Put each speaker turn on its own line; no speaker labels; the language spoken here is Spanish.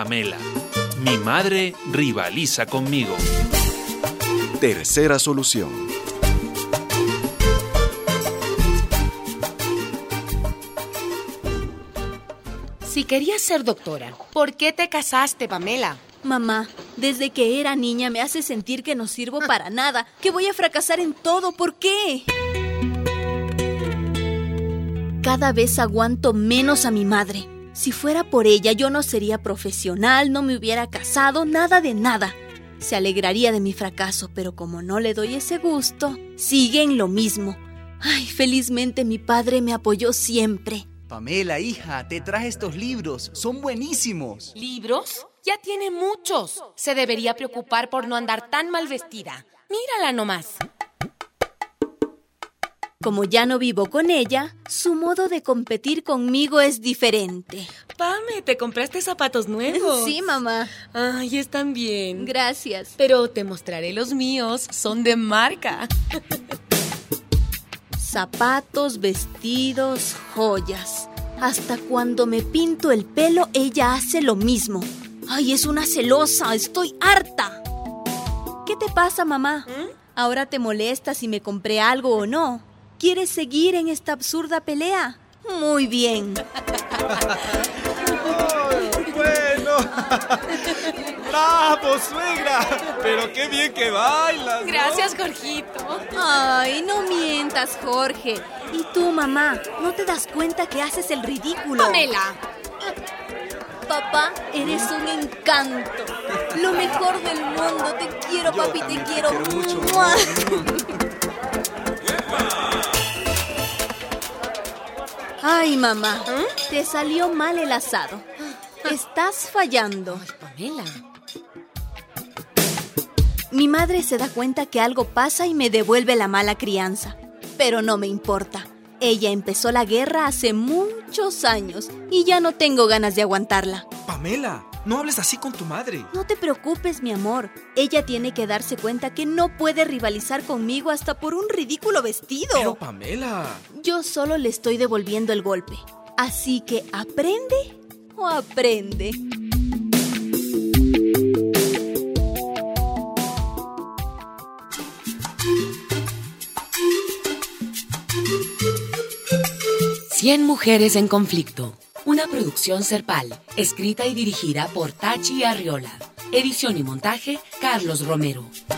Pamela. Mi madre rivaliza conmigo.
Tercera solución.
Si querías ser doctora, ¿por qué te casaste, Pamela?
Mamá, desde que era niña me hace sentir que no sirvo para nada, que voy a fracasar en todo. ¿Por qué? Cada vez aguanto menos a mi madre. Si fuera por ella, yo no sería profesional, no me hubiera casado, nada de nada. Se alegraría de mi fracaso, pero como no le doy ese gusto, sigue en lo mismo. Ay, felizmente mi padre me apoyó siempre.
Pamela, hija, te traje estos libros. Son buenísimos.
¿Libros? Ya tiene muchos. Se debería preocupar por no andar tan mal vestida. Mírala nomás.
Como ya no vivo con ella, su modo de competir conmigo es diferente.
Pame, ¿te compraste zapatos nuevos?
Sí, mamá.
Ay, están bien.
Gracias.
Pero te mostraré los míos. Son de marca.
Zapatos, vestidos, joyas. Hasta cuando me pinto el pelo, ella hace lo mismo. Ay, es una celosa. Estoy harta. ¿Qué te pasa, mamá? ¿Ahora te molesta si me compré algo o no? ¿Quieres seguir en esta absurda pelea? Muy bien.
Bueno. ¡Bravo, suegra! ¡Pero qué bien que bailas!
Gracias, Jorgito.
Ay, no mientas, Jorge. ¿Y tú, mamá? ¿No te das cuenta que haces el ridículo?
Pamela.
Papá, eres un encanto. Lo mejor del mundo. Te quiero, papi, te quiero.
Te quiero mucho.
¡Mua! Ay, mamá, te salió mal el asado. Estás fallando.
Ay, Pamela.
Mi madre se da cuenta que algo pasa y me devuelve la mala crianza. Pero no me importa. Ella empezó la guerra hace muchos años y ya no tengo ganas de aguantarla.
Pamela, no hables así con tu madre.
No te preocupes, mi amor. Ella tiene que darse cuenta que no puede rivalizar conmigo hasta por un ridículo vestido.
Pero Pamela...
Yo solo le estoy devolviendo el golpe. Así que aprende o aprende.
Cien mujeres en conflicto. Una producción Serpal, escrita y dirigida por Tachi Arriola. Edición y montaje, Carlos Romero.